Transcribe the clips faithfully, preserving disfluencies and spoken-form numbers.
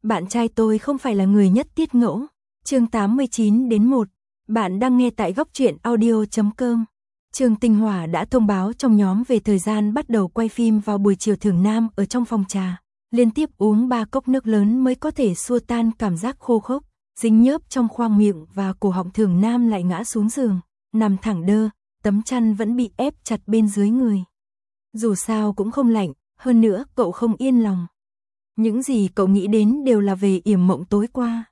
Bạn trai tôi không phải là người nhất tiết ngẫu. Chương tám mươi chín đến một. Bạn đang nghe tại góc truyện audio chấm com. Trương Tinh Hỏa đã thông báo trong nhóm về thời gian bắt đầu quay phim vào buổi chiều. Thưởng Nam ở trong phòng trà, liên tiếp uống ba cốc nước lớn mới có thể xua tan cảm giác khô khốc, dính nhớp trong khoang miệng và cổ họng. Thưởng Nam lại ngã xuống giường, nằm thẳng đơ, tấm chăn vẫn bị ép chặt bên dưới người. Dù sao cũng không lạnh, hơn nữa cậu không yên lòng. Những gì cậu nghĩ đến đều là về yểm mộng tối qua.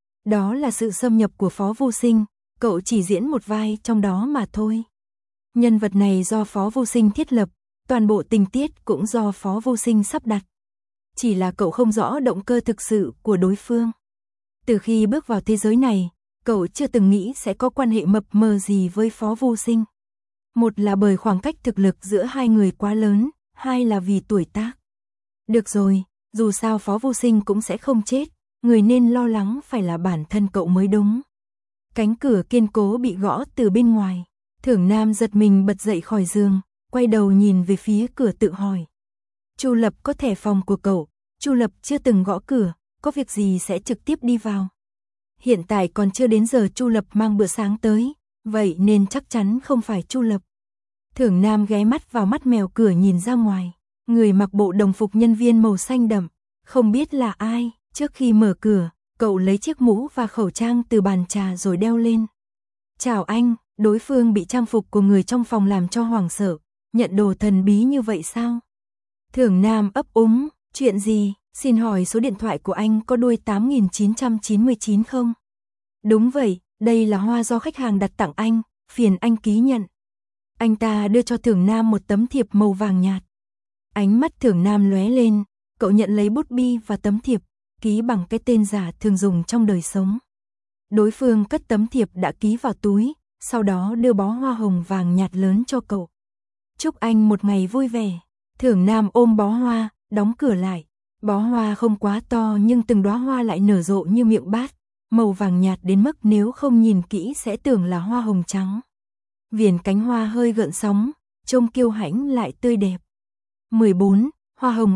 Đó là sự xâm nhập của Phó Vô Sinh, cậu chỉ diễn một vai trong đó mà thôi. Nhân vật này do Phó Vô Sinh thiết lập, toàn bộ tình tiết cũng do Phó Vô Sinh sắp đặt. Chỉ là cậu không rõ động cơ thực sự của đối phương. Từ khi bước vào thế giới này, cậu chưa từng nghĩ sẽ có quan hệ mập mờ gì với Phó Vô Sinh. Một là bởi khoảng cách thực lực giữa hai người quá lớn, hai là vì tuổi tác. Được rồi, dù sao Phó Vô Sinh cũng sẽ không chết, người nên lo lắng phải là bản thân cậu mới đúng. Cánh cửa kiên cố bị gõ từ bên ngoài. Thưởng Nam giật mình bật dậy khỏi giường, quay đầu nhìn về phía cửa tự hỏi. Chu Lập có thẻ phòng của cậu, Chu Lập chưa từng gõ cửa, có việc gì sẽ trực tiếp đi vào. Hiện tại còn chưa đến giờ Chu Lập mang bữa sáng tới, vậy nên chắc chắn không phải Chu Lập. Thưởng Nam ghé mắt vào mắt mèo cửa nhìn ra ngoài, người mặc bộ đồng phục nhân viên màu xanh đậm, không biết là ai. Trước khi mở cửa, cậu lấy chiếc mũ và khẩu trang từ bàn trà rồi đeo lên. Chào anh. Đối phương bị trang phục của người trong phòng làm cho hoảng sợ, nhận đồ thần bí như vậy sao? Thưởng Nam ấp úng, chuyện gì? Xin hỏi số điện thoại của anh có đuôi tám nghìn chín trăm chín mươi chín không? Đúng vậy, đây là hoa do khách hàng đặt tặng anh, phiền anh ký nhận. Anh ta đưa cho Thưởng Nam một tấm thiệp màu vàng nhạt. Ánh mắt Thưởng Nam lóe lên, cậu nhận lấy bút bi và tấm thiệp, ký bằng cái tên giả thường dùng trong đời sống. Đối phương cất tấm thiệp đã ký vào túi, sau đó đưa bó hoa hồng vàng nhạt lớn cho cậu. Chúc anh một ngày vui vẻ. Thưởng Nam ôm bó hoa, đóng cửa lại. Bó hoa không quá to nhưng từng đóa hoa lại nở rộ như miệng bát, màu vàng nhạt đến mức nếu không nhìn kỹ sẽ tưởng là hoa hồng trắng. Viền cánh hoa hơi gợn sóng, trông kiêu hãnh lại tươi đẹp. mười bốn. Hoa hồng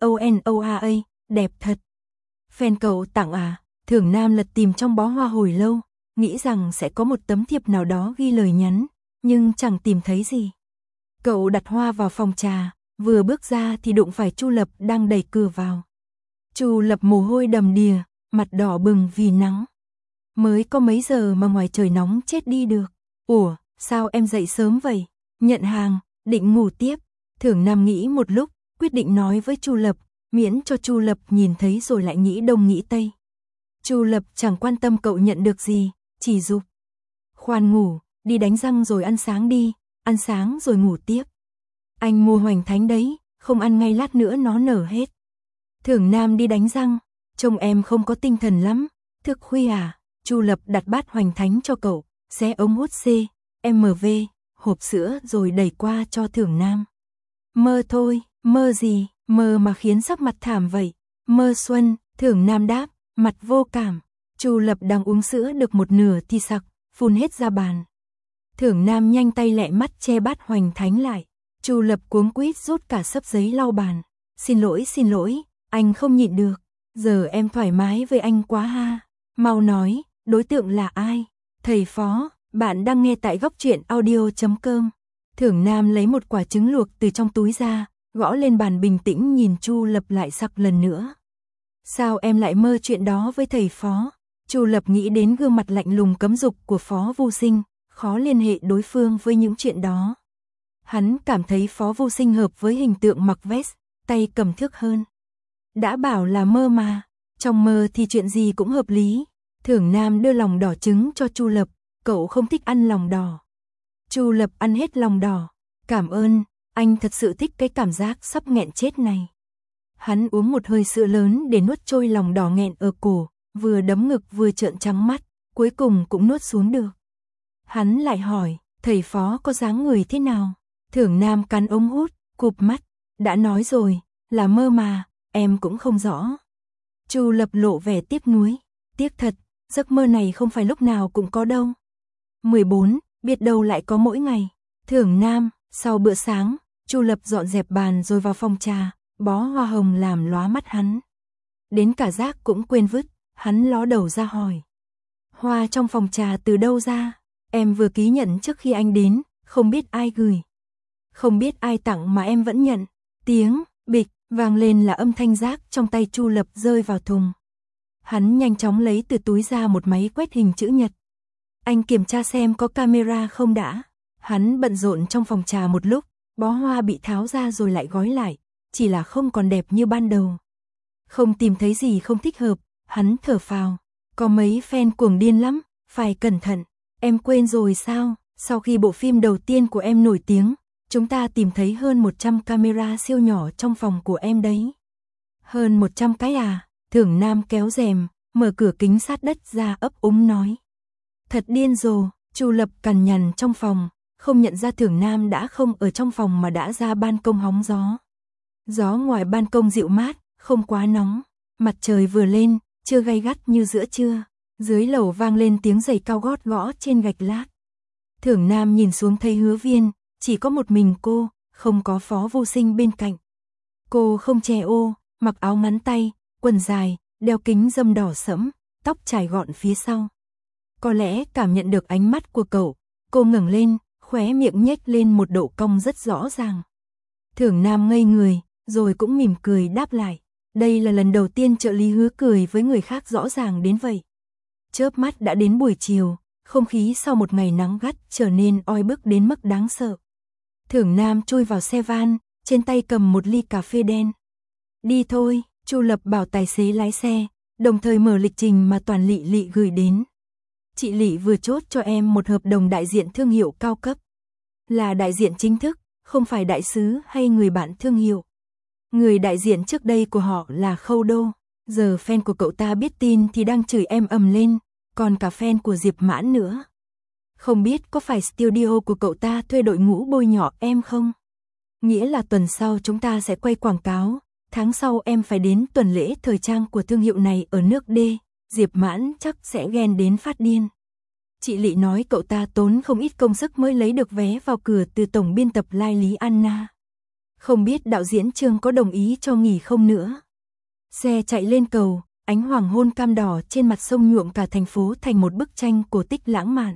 Leonoa, đẹp thật. Fan cậu tặng à? Thưởng Nam lật tìm trong bó hoa hồi lâu, nghĩ rằng sẽ có một tấm thiệp nào đó ghi lời nhắn, nhưng chẳng tìm thấy gì. Cậu đặt hoa vào phòng trà, vừa bước ra thì đụng phải Chu Lập đang đẩy cửa vào. Chu Lập mồ hôi đầm đìa, mặt đỏ bừng vì nắng. Mới có mấy giờ mà ngoài trời nóng chết đi được. Ủa, sao em dậy sớm vậy? Nhận hàng, định ngủ tiếp. Thưởng Nam nghĩ một lúc, quyết định nói với Chu Lập, miễn cho Chu Lập nhìn thấy rồi lại nghĩ đông nghĩ tây. Chu Lập chẳng quan tâm cậu nhận được gì, chỉ giục. Khoan ngủ, đi đánh răng rồi ăn sáng đi, ăn sáng rồi ngủ tiếp. Anh mua hoành thánh đấy, không ăn ngay lát nữa nó nở hết. Thưởng Nam đi đánh răng, trông em không có tinh thần lắm, thức khuya à? Chu Lập đặt bát hoành thánh cho cậu, xé ống hút C, em vê, hộp sữa rồi đẩy qua cho Thưởng Nam. Mơ thôi, mơ gì, mơ mà khiến sắc mặt thảm vậy. Mơ xuân, Thưởng Nam đáp, mặt vô cảm. Chu Lập đang uống sữa được một nửa thì sặc, phun hết ra bàn. Thưởng Nam nhanh tay lẹ mắt che bát hoành thánh lại. Chu Lập cuống quýt rút cả xấp giấy lau bàn. Xin lỗi xin lỗi, anh không nhịn được. Giờ em thoải mái với anh quá ha. Mau nói, đối tượng là ai? Thầy Phó, bạn đang nghe tại góc truyện audio chấm com. Thưởng Nam lấy một quả trứng luộc từ trong túi ra, gõ lên bàn bình tĩnh nhìn Chu Lập lại sặc lần nữa. Sao em lại mơ chuyện đó với thầy Phó? Chu Lập nghĩ đến gương mặt lạnh lùng cấm dục của Phó Vô Sinh, khó liên hệ đối phương với những chuyện đó. Hắn cảm thấy Phó Vô Sinh hợp với hình tượng mặc vest, tay cầm thước hơn. Đã bảo là mơ mà, trong mơ thì chuyện gì cũng hợp lý. Thưởng Nam đưa lòng đỏ trứng cho Chu Lập, cậu không thích ăn lòng đỏ. Chu Lập ăn hết lòng đỏ, cảm ơn, anh thật sự thích cái cảm giác sắp nghẹn chết này. Hắn uống một hơi sữa lớn để nuốt trôi lòng đỏ nghẹn ở cổ, vừa đấm ngực vừa trợn trắng mắt, cuối cùng cũng nuốt xuống được. Hắn lại hỏi, thầy Phó có dáng người thế nào? Thưởng Nam cắn ống hút, cụp mắt, đã nói rồi, là mơ mà, em cũng không rõ. Chu Lập lộ vẻ tiếc nuối, tiếc thật, giấc mơ này không phải lúc nào cũng có đâu. mười bốn, biết đâu lại có mỗi ngày. Thưởng Nam, sau bữa sáng, Chu Lập dọn dẹp bàn rồi vào phòng trà, bó hoa hồng làm lóa mắt hắn. đến cả rác cũng quên vứt, hắn ló đầu ra hỏi. Hoa trong phòng trà từ đâu ra? Em vừa ký nhận trước khi anh đến, không biết ai gửi. Không biết ai tặng mà em vẫn nhận. Tiếng bịch vang lên là âm thanh rác trong tay Chu Lập rơi vào thùng. Hắn nhanh chóng lấy từ túi ra một máy quét hình chữ nhật. Anh kiểm tra xem có camera không đã. Hắn bận rộn trong phòng trà một lúc, bó hoa bị tháo ra rồi lại gói lại, chỉ là không còn đẹp như ban đầu. Không tìm thấy gì không thích hợp, hắn thở phào. Có mấy fan cuồng điên lắm, phải cẩn thận. Em quên rồi sao? Sau khi bộ phim đầu tiên của em nổi tiếng, chúng ta tìm thấy hơn một trăm camera siêu nhỏ trong phòng của em đấy. Hơn một trăm cái à? Thưởng Nam kéo rèm, mở cửa kính sát đất ra ấp úng nói. Thật điên rồ, Chu Lập cằn nhằn trong phòng, không nhận ra Thưởng Nam đã không ở trong phòng mà đã ra ban công hóng gió. Gió ngoài ban công dịu mát, không quá nóng, mặt trời vừa lên, chưa gay gắt như giữa trưa. Dưới lầu vang lên tiếng giày cao gót gõ trên gạch lát. Thưởng Nam nhìn xuống thấy Hứa Viên, chỉ có một mình cô, không có Phó Vô Sinh bên cạnh. Cô không che ô, mặc áo ngắn tay, quần dài, đeo kính râm đỏ sẫm, tóc trải gọn phía sau. Có lẽ cảm nhận được ánh mắt của cậu, cô ngẩng lên, khóe miệng nhếch lên một độ cong rất rõ ràng. Thưởng Nam ngây người, rồi cũng mỉm cười đáp lại. Đây là lần đầu tiên trợ lý Hứa cười với người khác rõ ràng đến vậy. Chớp mắt đã đến buổi chiều, không khí sau một ngày nắng gắt trở nên oi bức đến mức đáng sợ. Thưởng Nam chui vào xe van, trên tay cầm một ly cà phê đen. Đi thôi, Chu Lập bảo tài xế lái xe, đồng thời mở lịch trình mà Toàn Lị Lị gửi đến. Chị Lị vừa chốt cho em một hợp đồng đại diện thương hiệu cao cấp. Là đại diện chính thức, không phải đại sứ hay người bạn thương hiệu. Người đại diện trước đây của họ là Khâu Đô. Giờ fan của cậu ta biết tin thì đang chửi em ầm lên, còn cả fan của Diệp Mãn nữa. Không biết có phải studio của cậu ta thuê đội ngũ bôi nhọ em không? Nghĩa là tuần sau chúng ta sẽ quay quảng cáo, tháng sau em phải đến tuần lễ thời trang của thương hiệu này ở nước D, Diệp Mãn chắc sẽ ghen đến phát điên. Chị Lị nói cậu ta tốn không ít công sức mới lấy được vé vào cửa từ tổng biên tập Lai Lý Anna. Không biết đạo diễn Trương có đồng ý cho nghỉ không nữa. Xe chạy lên cầu, ánh hoàng hôn cam đỏ trên mặt sông nhuộm cả thành phố thành một bức tranh cổ tích lãng mạn.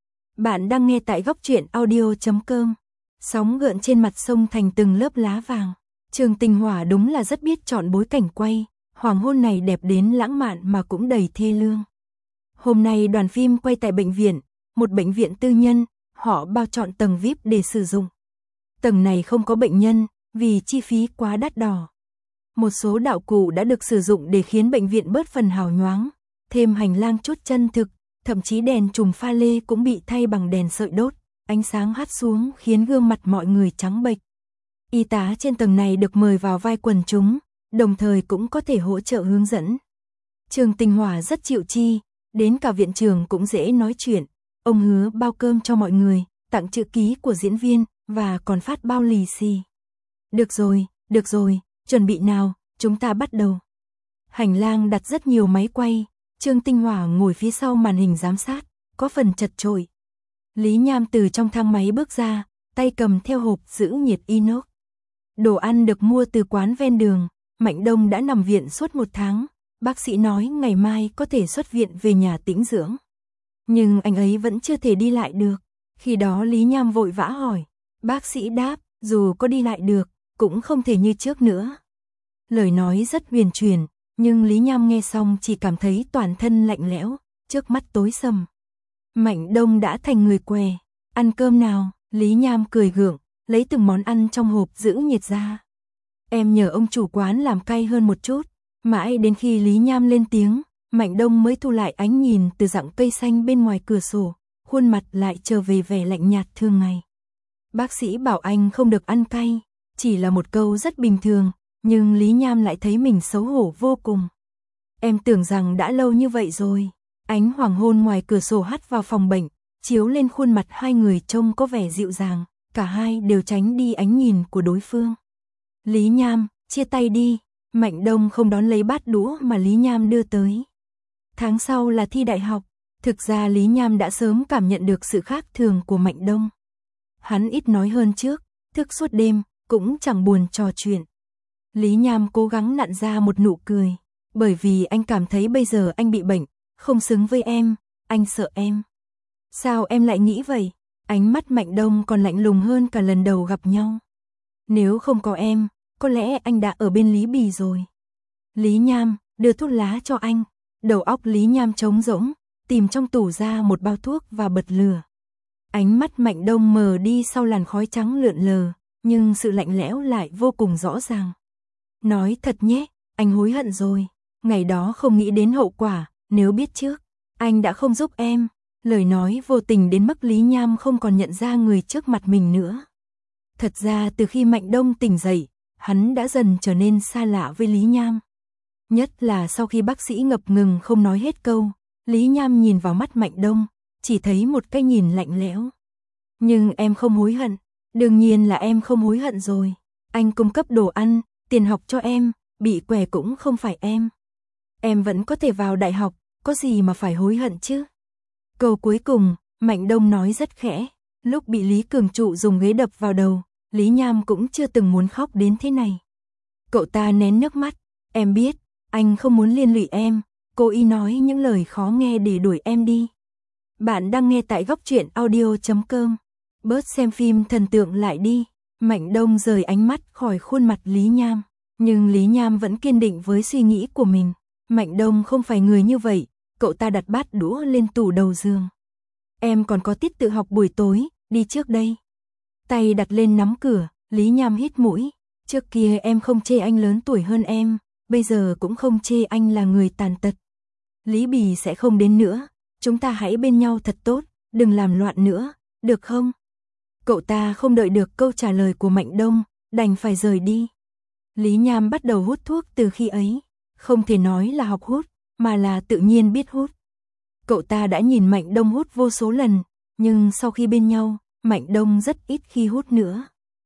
Bạn đang nghe tại góc truyện audio chấm com. Sóng gợn trên mặt sông thành từng lớp lá vàng. Trường Tinh Hỏa đúng là rất biết chọn bối cảnh quay, hoàng hôn này đẹp đến lãng mạn mà cũng đầy thê lương. Hôm nay đoàn phim quay tại bệnh viện, một bệnh viện tư nhân, họ bao chọn tầng vi ai pi để sử dụng. Tầng này không có bệnh nhân, vì chi phí quá đắt đỏ. Một số đạo cụ đã được sử dụng để khiến bệnh viện bớt phần hào nhoáng, thêm hành lang chút chân thực, thậm chí đèn chùm pha lê cũng bị thay bằng đèn sợi đốt, ánh sáng hắt xuống khiến gương mặt mọi người trắng bệch. Y tá trên tầng này được mời vào vai quần chúng, đồng thời cũng có thể hỗ trợ hướng dẫn. Trường Tinh Hỏa rất chịu chi, đến cả viện trưởng cũng dễ nói chuyện, ông hứa bao cơm cho mọi người, tặng chữ ký của diễn viên và còn phát bao lì xì. Được rồi, được rồi, chuẩn bị nào, chúng ta bắt đầu. Hành lang đặt rất nhiều máy quay, Trương Tinh Hỏa ngồi phía sau màn hình giám sát, có phần chật chội. Lý Nham từ trong thang máy bước ra, tay cầm theo hộp giữ nhiệt inox. Đồ ăn được mua từ quán ven đường, Mạnh Đông đã nằm viện suốt một tháng, bác sĩ nói ngày mai có thể xuất viện về nhà tĩnh dưỡng. Nhưng anh ấy vẫn chưa thể đi lại được, khi đó Lý Nham vội vã hỏi, bác sĩ đáp, dù có đi lại được, cũng không thể như trước nữa. Lời nói rất huyền chuyển, nhưng Lý Nham nghe xong chỉ cảm thấy toàn thân lạnh lẽo, trước mắt tối sầm. Mạnh Đông đã thành người què, ăn cơm nào, Lý Nham cười gượng, lấy từng món ăn trong hộp giữ nhiệt ra. Em nhờ ông chủ quán làm cay hơn một chút, mãi đến khi Lý Nham lên tiếng, Mạnh Đông mới thu lại ánh nhìn từ dặng cây xanh bên ngoài cửa sổ, khuôn mặt lại trở về vẻ lạnh nhạt thường ngày. Bác sĩ bảo anh không được ăn cay, chỉ là một câu rất bình thường, nhưng Lý Nham lại thấy mình xấu hổ vô cùng. Em tưởng rằng đã lâu như vậy rồi. Ánh hoàng hôn ngoài cửa sổ hắt vào phòng bệnh, chiếu lên khuôn mặt hai người trông có vẻ dịu dàng, cả hai đều tránh đi ánh nhìn của đối phương. Lý Nham, chia tay đi. Mạnh Đông không đón lấy bát đũa mà Lý Nham đưa tới. Tháng sau là thi đại học, thực ra Lý Nham đã sớm cảm nhận được sự khác thường của Mạnh Đông. Hắn ít nói hơn trước, thức suốt đêm, cũng chẳng buồn trò chuyện. Lý Nham cố gắng nặn ra một nụ cười. Bởi vì anh cảm thấy bây giờ anh bị bệnh, không xứng với em, anh sợ em. Sao em lại nghĩ vậy? Ánh mắt Mạnh Đông còn lạnh lùng hơn cả lần đầu gặp nhau. Nếu không có em, có lẽ anh đã ở bên Lý Bì rồi. Lý Nham, đưa thuốc lá cho anh. Đầu óc Lý Nham trống rỗng, tìm trong tủ ra một bao thuốc và bật lửa. Ánh mắt Mạnh Đông mờ đi sau làn khói trắng lượn lờ, nhưng sự lạnh lẽo lại vô cùng rõ ràng. Nói thật nhé, anh hối hận rồi. Ngày đó không nghĩ đến hậu quả, nếu biết trước, anh đã không giúp em. Lời nói vô tình đến mức Lý Nham không còn nhận ra người trước mặt mình nữa. Thật ra từ khi Mạnh Đông tỉnh dậy, hắn đã dần trở nên xa lạ với Lý Nham. Nhất là sau khi bác sĩ ngập ngừng không nói hết câu, Lý Nham nhìn vào mắt Mạnh Đông, chỉ thấy một cái nhìn lạnh lẽo. Nhưng em không hối hận, đương nhiên là em không hối hận rồi. Anh cung cấp đồ ăn, tiền học cho em, bị què cũng không phải em. Em vẫn có thể vào đại học, có gì mà phải hối hận chứ? Câu cuối cùng, Mạnh Đông nói rất khẽ, lúc bị Lý Cường Trụ dùng ghế đập vào đầu, Lý Nham cũng chưa từng muốn khóc đến thế này. Cậu ta nén nước mắt, em biết, anh không muốn liên lụy em, cố ý nói những lời khó nghe để đuổi em đi. Bạn đang nghe tại góc truyện audio chấm com. Bớt xem phim thần tượng lại đi. Mạnh Đông rời ánh mắt khỏi khuôn mặt Lý Nham, nhưng Lý Nham vẫn kiên định với suy nghĩ của mình. Mạnh Đông không phải người như vậy, cậu ta đặt bát đũa lên tủ đầu giường. Em còn có tiết tự học buổi tối, đi trước đây. Tay đặt lên nắm cửa, Lý Nham hít mũi. Trước kia em không chê anh lớn tuổi hơn em, bây giờ cũng không chê anh là người tàn tật. Lý Bì sẽ không đến nữa, chúng ta hãy bên nhau thật tốt, đừng làm loạn nữa, được không? Cậu ta không đợi được câu trả lời của Mạnh Đông, đành phải rời đi. Lý Nham bắt đầu hút thuốc từ khi ấy, không thể nói là học hút, mà là tự nhiên biết hút. Cậu ta đã nhìn Mạnh Đông hút vô số lần, nhưng sau khi bên nhau, Mạnh Đông rất ít khi hút nữa.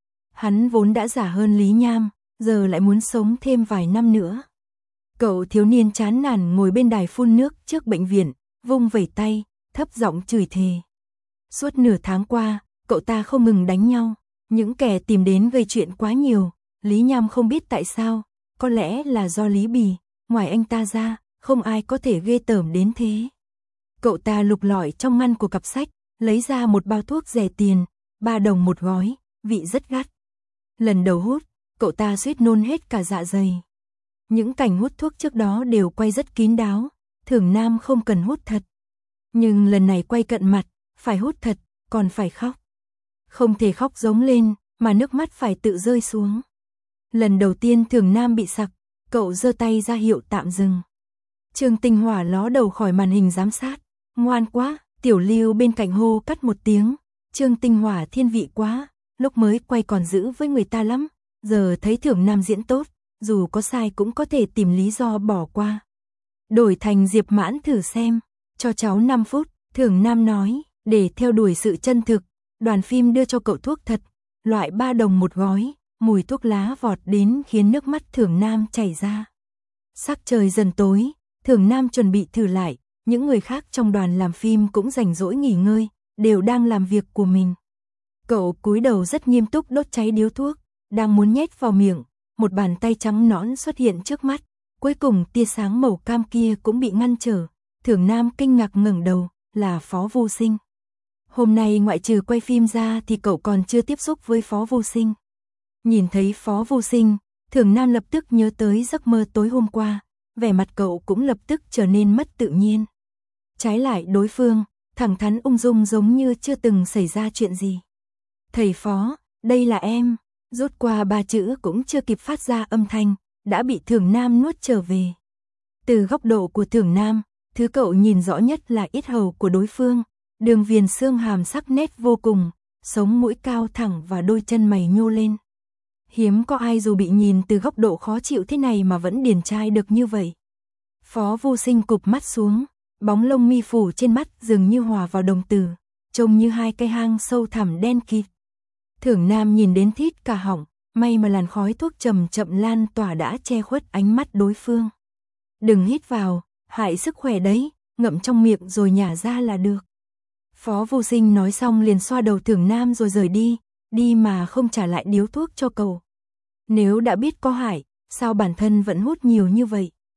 Hắn vốn đã già hơn Lý Nham, giờ lại muốn sống thêm vài năm nữa. Cậu thiếu niên chán nản ngồi bên đài phun nước trước bệnh viện, vung vẩy tay, thấp giọng chửi thề. Suốt nửa tháng qua, cậu ta không ngừng đánh nhau, những kẻ tìm đến gây chuyện quá nhiều, Lý Nham không biết tại sao, có lẽ là do Lý Bì, ngoài anh ta ra, không ai có thể ghê tởm đến thế. Cậu ta lục lọi trong ngăn của cặp sách, lấy ra một bao thuốc rẻ tiền, ba đồng một gói, vị rất gắt. Lần đầu hút, cậu ta suýt nôn hết cả dạ dày. Những cảnh hút thuốc trước đó đều quay rất kín đáo, Thường Nam không cần hút thật. Nhưng lần này quay cận mặt, phải hút thật, còn phải khóc. Không thể khóc giống lên, mà nước mắt phải tự rơi xuống. Lần đầu tiên Thường Nam bị sặc, cậu giơ tay ra hiệu tạm dừng. Trương Tinh Hỏa ló đầu khỏi màn hình giám sát. Ngoan quá, Tiểu Lưu bên cạnh hô cắt một tiếng. Trương Tinh Hỏa thiên vị quá, lúc mới quay còn giữ với người ta lắm. Giờ thấy Thường Nam diễn tốt, dù có sai cũng có thể tìm lý do bỏ qua. Đổi thành Diệp Mãn thử xem, cho cháu năm phút, Thường Nam nói, để theo đuổi sự chân thực. Đoàn phim đưa cho cậu thuốc thật, loại ba đồng một gói, mùi thuốc lá vọt đến khiến nước mắt Thường Nam chảy ra. Sắc trời dần tối, Thường Nam chuẩn bị thử lại, những người khác trong đoàn làm phim cũng rảnh rỗi nghỉ ngơi, đều đang làm việc của mình. Cậu cúi đầu rất nghiêm túc đốt cháy điếu thuốc, đang muốn nhét vào miệng, một bàn tay trắng nõn xuất hiện trước mắt, cuối cùng tia sáng màu cam kia cũng bị ngăn trở. Thường Nam kinh ngạc ngẩng đầu, là Phó Vô Sinh. Hôm nay ngoại trừ quay phim ra thì cậu còn chưa tiếp xúc với Phó Vô Sinh. Nhìn thấy Phó Vô Sinh, Thường Nam lập tức nhớ tới giấc mơ tối hôm qua, vẻ mặt cậu cũng lập tức trở nên mất tự nhiên. Trái lại đối phương, thẳng thắn ung dung giống như chưa từng xảy ra chuyện gì. Thầy Phó, đây là em, rút qua ba chữ cũng chưa kịp phát ra âm thanh, đã bị Thường Nam nuốt trở về. Từ góc độ của Thường Nam, thứ cậu nhìn rõ nhất là yết hầu của đối phương, đường viền xương hàm sắc nét vô cùng, sống mũi cao thẳng và đôi chân mày nhô lên. Hiếm có ai dù bị nhìn từ góc độ khó chịu thế này mà vẫn điển trai được như vậy. Phó Vô Sinh cụp mắt xuống, bóng lông mi phủ trên mắt dường như hòa vào đồng tử, trông như hai cái hang sâu thẳm đen kịt. Thường Nam nhìn đến thít cả họng, may mà làn khói thuốc chậm chậm lan tỏa đã che khuất ánh mắt đối phương. Đừng hít vào, hại sức khỏe đấy, ngậm trong miệng rồi nhả ra là được. Phó Vô Sinh nói xong liền xoa đầu Thường Nam rồi rời đi, đi mà không trả lại điếu thuốc cho cậu. Nếu đã biết có hại, sao bản thân vẫn hút nhiều như vậy?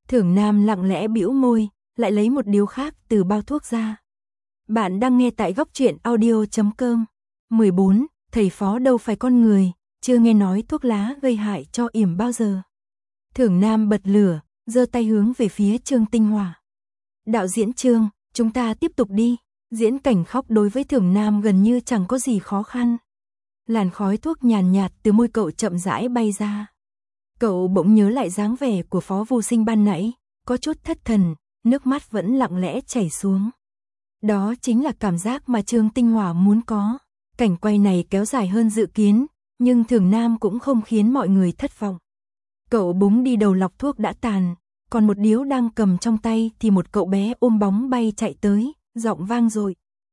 Thưởng Nam lặng lẽ bĩu môi, lại lấy một điếu khác từ bao thuốc ra. Bạn đang nghe tại góc truyện audio chấm com. mười bốn. Thầy Phó đâu phải con người, chưa nghe nói thuốc lá gây hại cho yểm bao giờ. Thưởng Nam bật lửa, giơ tay hướng về phía Trương Tinh Hòa. Đạo diễn Trương, chúng ta tiếp tục đi. Diễn cảnh khóc đối với Thưởng Nam gần như chẳng có gì khó khăn. Làn khói thuốc nhàn nhạt từ môi cậu chậm rãi bay ra. Cậu bỗng nhớ lại dáng vẻ của Phó Vô Sinh ban nãy, có chút thất thần, nước mắt vẫn lặng lẽ chảy xuống. Đó chính là cảm giác mà Trương Tinh Hòa muốn có. Cảnh quay này kéo dài hơn dự kiến, nhưng Thưởng Nam cũng không khiến mọi người thất vọng. Cậu búng đi đầu lọc thuốc đã tàn, còn một điếu đang cầm trong tay thì một cậu bé ôm bóng bay chạy tới, giọng vang dội.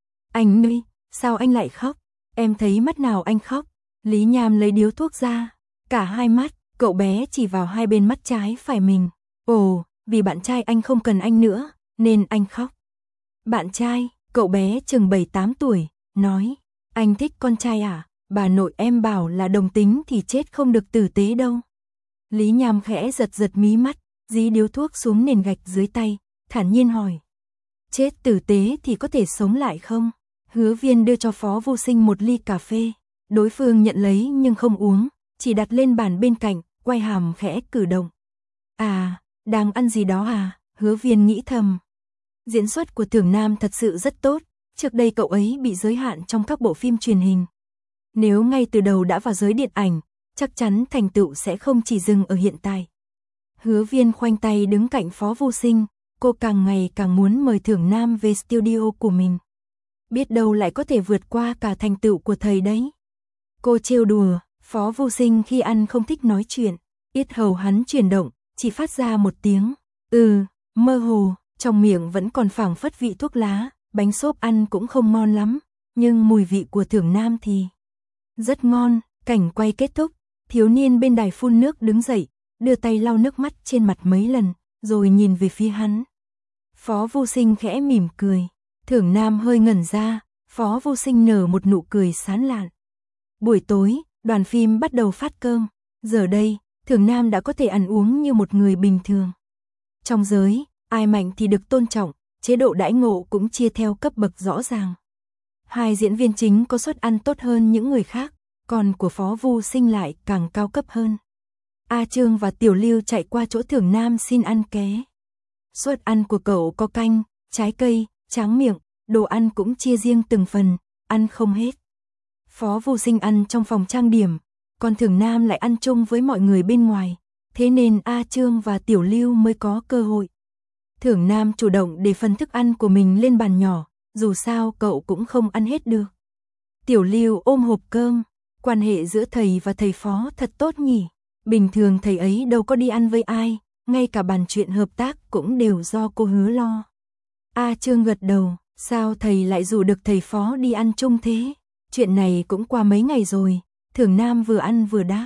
Anh ơi, sao anh lại khóc? Em thấy mắt nào anh khóc? Lý Nham lấy điếu thuốc ra, cả hai mắt, cậu bé chỉ vào hai bên mắt trái phải mình. Ồ, vì bạn trai anh không cần anh nữa, nên anh khóc. Bạn trai, cậu bé chừng bảy tám tuổi, nói, anh thích con trai à? Bà nội em bảo là đồng tính thì chết không được tử tế đâu. Lý Nham khẽ giật giật mí mắt, dí điếu thuốc xuống nền gạch dưới tay, thản nhiên hỏi. Chết tử tế thì có thể sống lại không? Hứa Viên đưa cho Phó Vô Sinh một ly cà phê, đối phương nhận lấy nhưng không uống, chỉ đặt lên bàn bên cạnh, quay hàm khẽ cử động. À, đang ăn gì đó à? Hứa Viên nghĩ thầm. Diễn xuất của Thưởng Nam thật sự rất tốt, trước đây cậu ấy bị giới hạn trong các bộ phim truyền hình. Nếu ngay từ đầu đã vào giới điện ảnh, chắc chắn thành tựu sẽ không chỉ dừng ở hiện tại. Hứa Viên khoanh tay đứng cạnh Phó Vô Sinh, cô càng ngày càng muốn mời Thưởng Nam về studio của mình. Biết đâu lại có thể vượt qua cả thành tựu của thầy đấy. Cô trêu đùa, Phó Vô Sinh khi ăn không thích nói chuyện, yết hầu hắn chuyển động, chỉ phát ra một tiếng, ừ, mơ hồ, trong miệng vẫn còn phảng phất vị thuốc lá, bánh xốp ăn cũng không ngon lắm, nhưng mùi vị của Thưởng Nam thì rất ngon. Cảnh quay kết thúc, thiếu niên bên đài phun nước đứng dậy, đưa tay lau nước mắt trên mặt mấy lần, rồi nhìn về phía hắn. Phó Vô Sinh khẽ mỉm cười, Thưởng Nam hơi ngẩn ra, Phó Vô Sinh nở một nụ cười sán lạn. Buổi tối, đoàn phim bắt đầu phát cơm, giờ đây, Thưởng Nam đã có thể ăn uống như một người bình thường. Trong giới, ai mạnh thì được tôn trọng, chế độ đãi ngộ cũng chia theo cấp bậc rõ ràng. Hai diễn viên chính có suất ăn tốt hơn những người khác, còn của Phó Vô Sinh lại càng cao cấp hơn. A Trương và Tiểu Lưu chạy qua chỗ Thưởng Nam xin ăn ké. Suất ăn của cậu có canh, trái cây, tráng miệng, đồ ăn cũng chia riêng từng phần, ăn không hết. Phó Vô Sinh ăn trong phòng trang điểm, còn Thưởng Nam lại ăn chung với mọi người bên ngoài, thế nên A Trương và Tiểu Lưu mới có cơ hội. Thưởng Nam chủ động để phần thức ăn của mình lên bàn nhỏ, dù sao cậu cũng không ăn hết được. Tiểu Lưu ôm hộp cơm, quan hệ giữa thầy và thầy Phó thật tốt nhỉ. Bình thường thầy ấy đâu có đi ăn với ai, ngay cả bàn chuyện hợp tác cũng đều do cô Hứa lo. A Trương gật đầu, sao thầy lại rủ được thầy Phó đi ăn chung thế? Chuyện này cũng qua mấy ngày rồi, Thưởng Nam vừa ăn vừa đáp.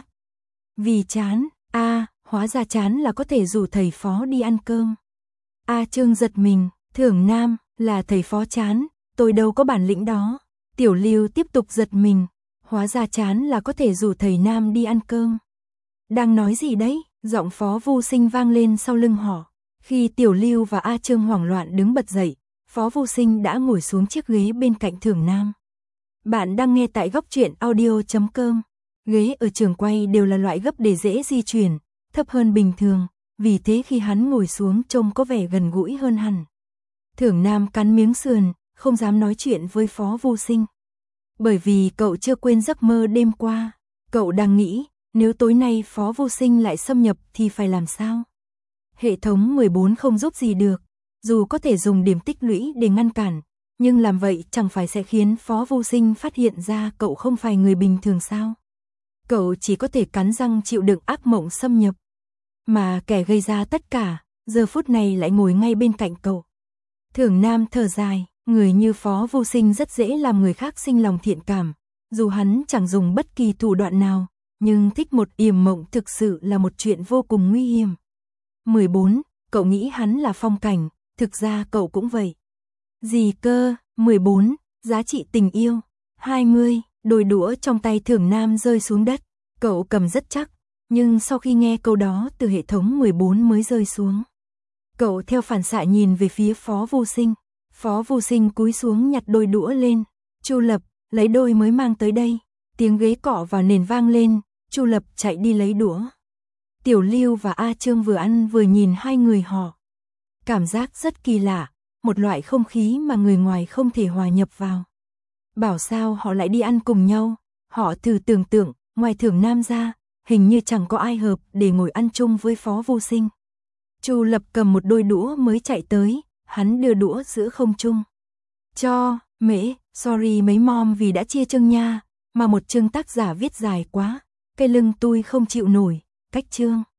Vì chán, a, à, hóa ra chán là có thể rủ thầy Phó đi ăn cơm. A Trương giật mình, Thưởng Nam, là thầy Phó chán, tôi đâu có bản lĩnh đó. Tiểu Lưu tiếp tục giật mình, hóa ra chán là có thể rủ thầy Nam đi ăn cơm. Đang nói gì đấy? Giọng Phó Vô Sinh vang lên sau lưng họ. Khi Tiểu Lưu và A Trương hoảng loạn đứng bật dậy, Phó Vô Sinh đã ngồi xuống chiếc ghế bên cạnh Thưởng Nam. Bạn đang nghe tại góc truyện audio chấm com. Ghế ở trường quay đều là loại gấp để dễ di chuyển, thấp hơn bình thường, vì thế khi hắn ngồi xuống trông có vẻ gần gũi hơn hẳn. Thưởng Nam cắn miếng sườn, không dám nói chuyện với Phó Vô Sinh. Bởi vì cậu chưa quên giấc mơ đêm qua, cậu đang nghĩ, nếu tối nay Phó Vô Sinh lại xâm nhập thì phải làm sao? Hệ thống mười bốn không giúp gì được, dù có thể dùng điểm tích lũy để ngăn cản, nhưng làm vậy chẳng phải sẽ khiến Phó Vô Sinh phát hiện ra cậu không phải người bình thường sao? Cậu chỉ có thể cắn răng chịu đựng ác mộng xâm nhập. Mà kẻ gây ra tất cả, giờ phút này lại ngồi ngay bên cạnh cậu. Thưởng Nam thở dài, người như Phó Vô Sinh rất dễ làm người khác sinh lòng thiện cảm, dù hắn chẳng dùng bất kỳ thủ đoạn nào, nhưng thích một yểm mộng thực sự là một chuyện vô cùng nguy hiểm. mười bốn, cậu nghĩ hắn là phong cảnh, thực ra cậu cũng vậy. Gì cơ? mười bốn, giá trị tình yêu. hai mươi, đôi đũa trong tay Thưởng Nam rơi xuống đất, cậu cầm rất chắc, nhưng sau khi nghe câu đó từ hệ thống mười bốn mới rơi xuống. Cậu theo phản xạ nhìn về phía Phó Vô Sinh. Phó Vô Sinh cúi xuống nhặt đôi đũa lên. Chu Lập, lấy đôi mới mang tới đây. Tiếng ghế cọ vào nền vang lên, Chu Lập chạy đi lấy đũa. Tiểu Lưu và A Trương vừa ăn vừa nhìn hai người họ. Cảm giác rất kỳ lạ, một loại không khí mà người ngoài không thể hòa nhập vào. Bảo sao họ lại đi ăn cùng nhau, họ thử tưởng tượng, ngoài Thưởng Nam ra, hình như chẳng có ai hợp để ngồi ăn chung với Phó Vô Sinh. Chu Lập cầm một đôi đũa mới chạy tới, hắn đưa đũa giữa không trung. Cho, mễ, sorry mấy mom vì đã chia chương nha, mà một chương tác giả viết dài quá, cái lưng tôi không chịu nổi, cách chương.